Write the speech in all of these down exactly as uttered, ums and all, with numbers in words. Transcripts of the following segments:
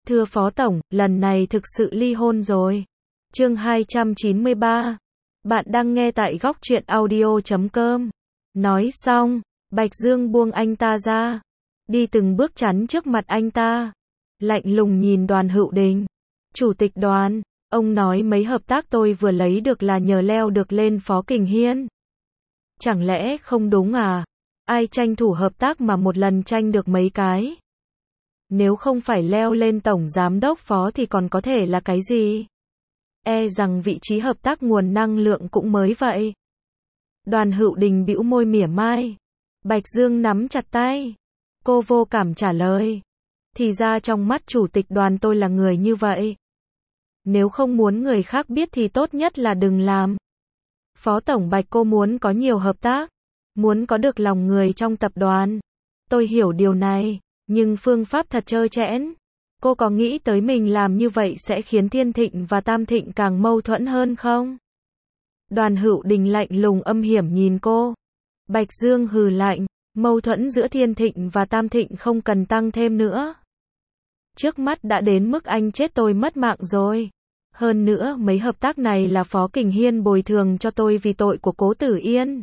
Thưa Phó Tổng, lần này thực sự ly hôn rồi. Chương hai trăm chín mươi ba. Bạn đang nghe tại góc truyện audio chấm com. Nói xong, Bạch Dương buông anh ta ra, đi từng bước chắn trước mặt anh ta, lạnh lùng nhìn Đoàn Hữu Đình. Chủ tịch Đoàn, ông nói mấy hợp tác tôi vừa lấy được là nhờ leo được lên Phó Kình Hiên. Chẳng lẽ không đúng à? Ai tranh thủ hợp tác mà một lần tranh được mấy cái? Nếu không phải leo lên tổng giám đốc phó thì còn có thể là cái gì? E rằng vị trí hợp tác nguồn năng lượng cũng mới vậy. Đoàn Hữu Đình bĩu môi mỉa mai. Bạch Dương nắm chặt tay. Cô vô cảm trả lời. Thì ra trong mắt chủ tịch Đoàn tôi là người như vậy. Nếu không muốn người khác biết thì tốt nhất là đừng làm. Phó Tổng Bạch, cô muốn có nhiều hợp tác, muốn có được lòng người trong tập đoàn. Tôi hiểu điều này, nhưng phương pháp thật trơ trẽn. Cô có nghĩ tới mình làm như vậy sẽ khiến Thiên Thịnh và Tam Thịnh càng mâu thuẫn hơn không? Đoàn Hữu Đình lạnh lùng âm hiểm nhìn cô. Bạch Dương hừ lạnh, mâu thuẫn giữa Thiên Thịnh và Tam Thịnh không cần tăng thêm nữa. Trước mắt đã đến mức anh chết tôi mất mạng rồi. Hơn nữa mấy hợp tác này là Phó Kình Hiên bồi thường cho tôi vì tội của Cố Tử Yên.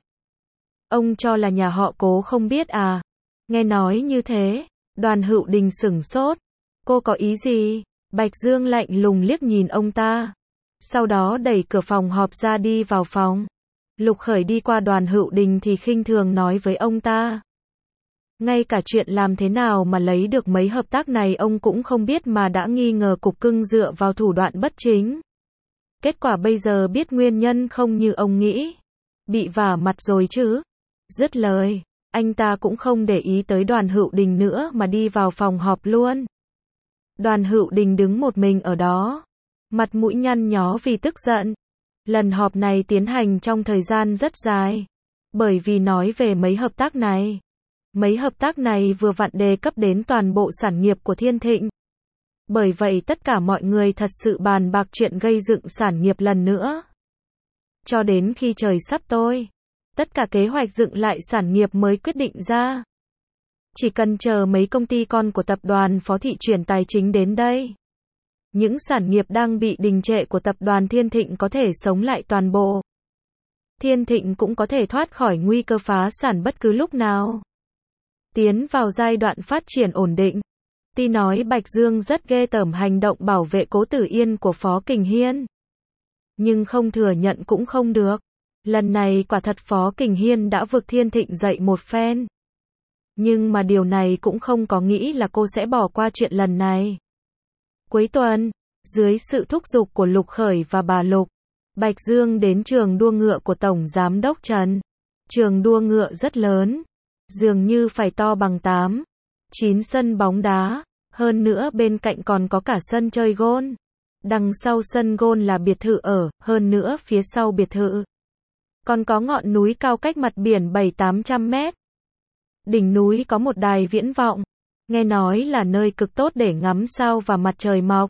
Ông cho là nhà họ Cố không biết à? Nghe nói như thế, Đoàn Hữu Đình sửng sốt. Cô có ý gì? Bạch Dương lạnh lùng liếc nhìn ông ta. Sau đó đẩy cửa phòng họp ra đi vào phòng. Lục Khởi đi qua Đoàn Hữu Đình thì khinh thường nói với ông ta. Ngay cả chuyện làm thế nào mà lấy được mấy hợp tác này ông cũng không biết mà đã nghi ngờ Cục Cưng dựa vào thủ đoạn bất chính. Kết quả bây giờ biết nguyên nhân không như ông nghĩ. Bị vả mặt rồi chứ. Dứt lời, anh ta cũng không để ý tới Đoàn Hữu Đình nữa mà đi vào phòng họp luôn. Đoàn Hữu Đình đứng một mình ở đó, mặt mũi nhăn nhó vì tức giận. Lần họp này tiến hành trong thời gian rất dài, bởi vì nói về mấy hợp tác này. Mấy hợp tác này vừa vặn đề cấp đến toàn bộ sản nghiệp của Thiên Thịnh. Bởi vậy tất cả mọi người thật sự bàn bạc chuyện gây dựng sản nghiệp lần nữa. Cho đến khi trời sắp tối, tất cả kế hoạch dựng lại sản nghiệp mới quyết định ra. Chỉ cần chờ mấy công ty con của tập đoàn Phó Thị chuyển tài chính đến đây. Những sản nghiệp đang bị đình trệ của tập đoàn Thiên Thịnh có thể sống lại toàn bộ. Thiên Thịnh cũng có thể thoát khỏi nguy cơ phá sản bất cứ lúc nào. Tiến vào giai đoạn phát triển ổn định. Tuy nói Bạch Dương rất ghê tởm hành động bảo vệ Cố Tử Yên của Phó Kình Hiên. Nhưng không thừa nhận cũng không được. Lần này quả thật Phó Kình Hiên đã vực Thiên Thịnh dậy một phen. Nhưng mà điều này cũng không có nghĩ là cô sẽ bỏ qua chuyện lần này. Cuối tuần, dưới sự thúc giục của Lục Khởi và bà Lục, Bạch Dương đến trường đua ngựa của Tổng Giám đốc Trần. Trường đua ngựa rất lớn, dường như phải to bằng tám, chín sân bóng đá, hơn nữa bên cạnh còn có cả sân chơi gôn. Đằng sau sân gôn là biệt thự ở, hơn nữa phía sau biệt thự còn có ngọn núi cao cách mặt biển bảy tám trăm mét. Đỉnh núi có một đài viễn vọng, nghe nói là nơi cực tốt để ngắm sao và mặt trời mọc.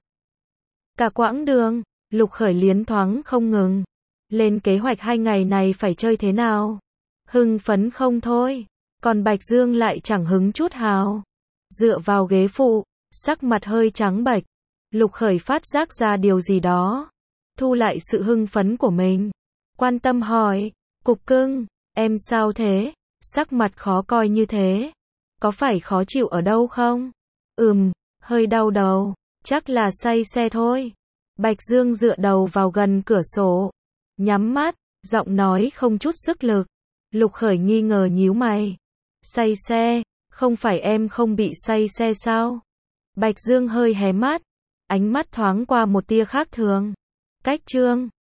Cả quãng đường, Lục Khởi liến thoáng không ngừng. Lên kế hoạch hai ngày này phải chơi thế nào. Hưng phấn không thôi. Còn Bạch Dương lại chẳng hứng chút hào. Dựa vào ghế phụ, sắc mặt hơi trắng bệch. Lục Khởi phát giác ra điều gì đó. Thu lại sự hưng phấn của mình. Quan tâm hỏi, Cục Cưng, em sao thế? Sắc mặt khó coi như thế. Có phải khó chịu ở đâu không? Ừm, hơi đau đầu. Chắc là say xe thôi. Bạch Dương dựa đầu vào gần cửa sổ. Nhắm mắt, giọng nói không chút sức lực. Lục Khởi nghi ngờ nhíu mày. Say xe, không phải em không bị say xe sao? Bạch Dương hơi hé mắt. Ánh mắt thoáng qua một tia khác thường. Cách trương,